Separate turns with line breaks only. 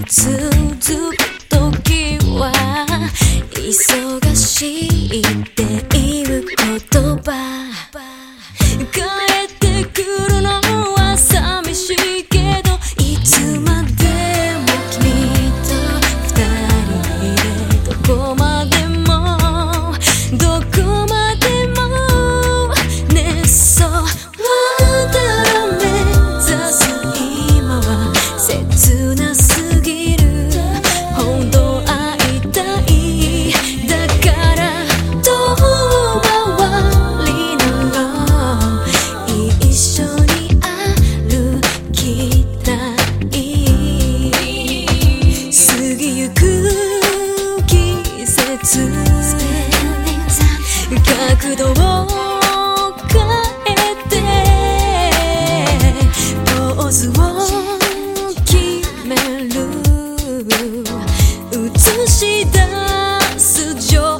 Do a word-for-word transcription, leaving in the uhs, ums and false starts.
続く時は忙しいっていう言葉帰ってくるのは寂しいけどいつまでも君と二人でどこまでもどこまでもねそうワンダー目指す今は切なすぎる本当会いたいだから遠回りなら一緒に歩きたい過ぎゆく季節角度を変えてポーズを決める映し出す情